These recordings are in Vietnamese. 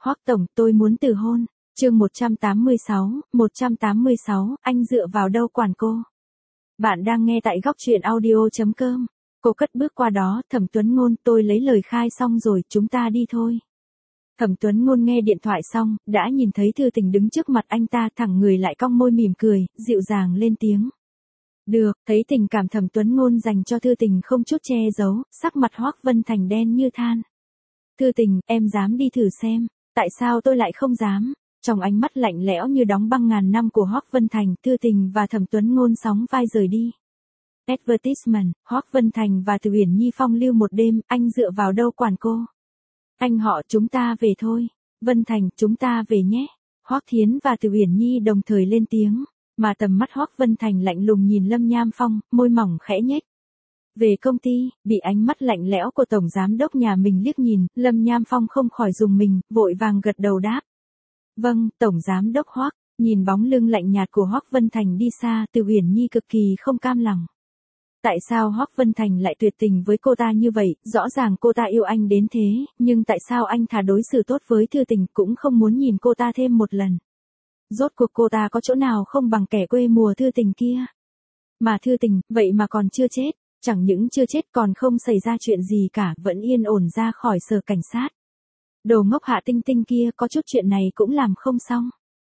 Hoắc tổng, tôi muốn từ hôn. Chương 186, anh dựa vào đâu quản cô? Bạn đang nghe tại góc truyện audio.com. Cô cất bước qua đó, Thẩm Tuấn Ngôn, tôi lấy lời khai xong rồi, chúng ta đi thôi. Thẩm Tuấn Ngôn nghe điện thoại xong, đã nhìn thấy Thư Tình đứng trước mặt anh ta, thẳng người lại cong môi mỉm cười, dịu dàng lên tiếng. Được, thấy tình cảm Thẩm Tuấn Ngôn dành cho Thư Tình không chút che giấu, sắc mặt Hoắc Vân Thành đen như than. Thư Tình, em dám đi thử xem, tại sao tôi lại không dám? Trong ánh mắt lạnh lẽo như đóng băng ngàn năm của Hoắc Vân Thành, Thư Tình và Thẩm Tuấn Ngôn sóng vai rời đi. Advertisement, Hoắc Vân Thành và Từ Uyển Nhi phong lưu một đêm, anh dựa vào đâu quản cô? Anh họ, chúng ta về thôi. Vân Thành, chúng ta về nhé. Hoắc Thiến và Từ Uyển Nhi đồng thời lên tiếng, mà tầm mắt Hoắc Vân Thành lạnh lùng nhìn Lâm Nham Phong, môi mỏng khẽ nhếch. Về công ty, bị ánh mắt lạnh lẽo của tổng giám đốc nhà mình liếc nhìn, Lâm Nham Phong không khỏi rùng mình, vội vàng gật đầu đáp. Vâng, tổng giám đốc Hoắc. Nhìn bóng lưng lạnh nhạt của Hoắc Vân Thành đi xa, Từ Uyển Nhi cực kỳ không cam lòng. Tại sao Hoắc Vân Thành lại tuyệt tình với cô ta như vậy, rõ ràng cô ta yêu anh đến thế, nhưng tại sao anh thà đối xử tốt với Thư Tình cũng không muốn nhìn cô ta thêm một lần. Rốt cuộc cô ta có chỗ nào không bằng kẻ quê mùa Thư Tình kia. Mà Thư Tình, vậy mà còn chưa chết, chẳng những chưa chết còn không xảy ra chuyện gì cả, vẫn yên ổn ra khỏi sở cảnh sát. Đồ ngốc Hạ Tinh Tinh kia có chút chuyện này cũng làm không xong.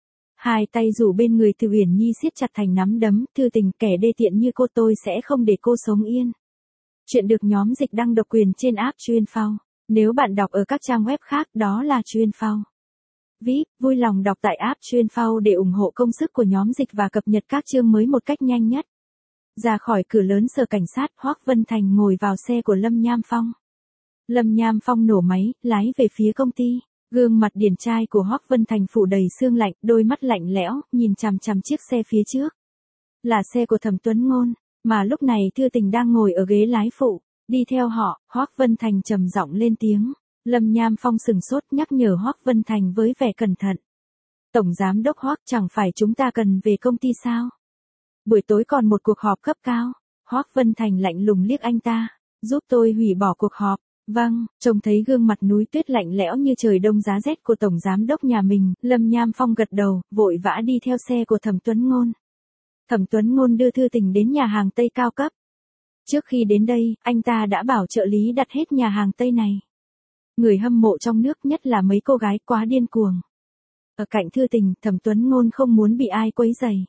Hai tay rủ bên người Từ Uyển Nhi siết chặt thành nắm đấm, Thư Tình, kẻ đê tiện như cô tôi sẽ không để cô sống yên. Chuyện được nhóm dịch đăng độc quyền trên app Chuyên Phao. Nếu bạn đọc ở các trang web khác đó là Chuyên Phao. VIP, vui lòng đọc tại app Chuyên Phao để ủng hộ công sức của nhóm dịch và cập nhật các chương mới một cách nhanh nhất. Ra khỏi cửa lớn sở cảnh sát, Hoắc Vân Thành ngồi vào xe của Lâm Nham Phong. Lâm Nham Phong nổ máy, lái về phía công ty. Gương mặt điển trai của Hoắc Vân Thành phủ đầy sương lạnh, đôi mắt lạnh lẽo, nhìn chằm chằm chiếc xe phía trước. Là xe của Thẩm Tuấn Ngôn, mà lúc này Thư Tình đang ngồi ở ghế lái phụ. Đi theo họ, Hoắc Vân Thành trầm giọng lên tiếng. Lâm Nham Phong sừng sốt nhắc nhở Hoắc Vân Thành với vẻ cẩn thận. Tổng giám đốc Hoắc, chẳng phải chúng ta cần về công ty sao? Buổi tối còn một cuộc họp cấp cao. Hoắc Vân Thành lạnh lùng liếc anh ta. Giúp tôi hủy bỏ cuộc họp. Vâng, trông thấy gương mặt núi tuyết lạnh lẽo như trời đông giá rét của tổng giám đốc nhà mình, Lâm Nham Phong gật đầu, vội vã đi theo xe của Thẩm Tuấn Ngôn. Thẩm Tuấn Ngôn đưa Thư Tình đến nhà hàng Tây cao cấp. Trước khi đến đây, anh ta đã bảo trợ lý đặt hết nhà hàng Tây này. Người hâm mộ trong nước, nhất là mấy cô gái quá điên cuồng. Ở cạnh Thư Tình, Thẩm Tuấn Ngôn không muốn bị ai quấy rầy.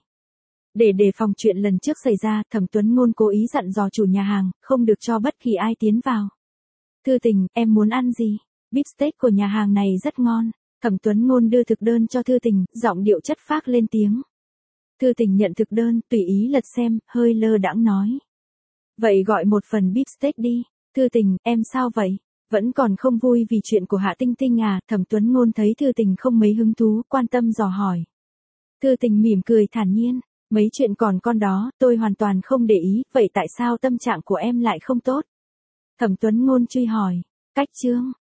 Để đề phòng chuyện lần trước xảy ra, Thẩm Tuấn Ngôn cố ý dặn dò chủ nhà hàng, không được cho bất kỳ ai tiến vào. Thư Tình, em muốn ăn gì? Beef steak của nhà hàng này rất ngon. Thẩm Tuấn Ngôn đưa thực đơn cho Thư Tình, giọng điệu chất phác lên tiếng. Thư Tình nhận thực đơn, tùy ý lật xem, hơi lơ đãng nói. Vậy gọi một phần beef steak đi. Thư Tình, em sao vậy? Vẫn còn không vui vì chuyện của Hạ Tinh Tinh à? Thẩm Tuấn Ngôn thấy Thư Tình không mấy hứng thú, quan tâm dò hỏi. Thư Tình mỉm cười thản nhiên. Mấy chuyện còn con đó, tôi hoàn toàn không để ý, vậy tại sao tâm trạng của em lại không tốt? Thẩm Tuấn Ngôn truy hỏi. Cách chương.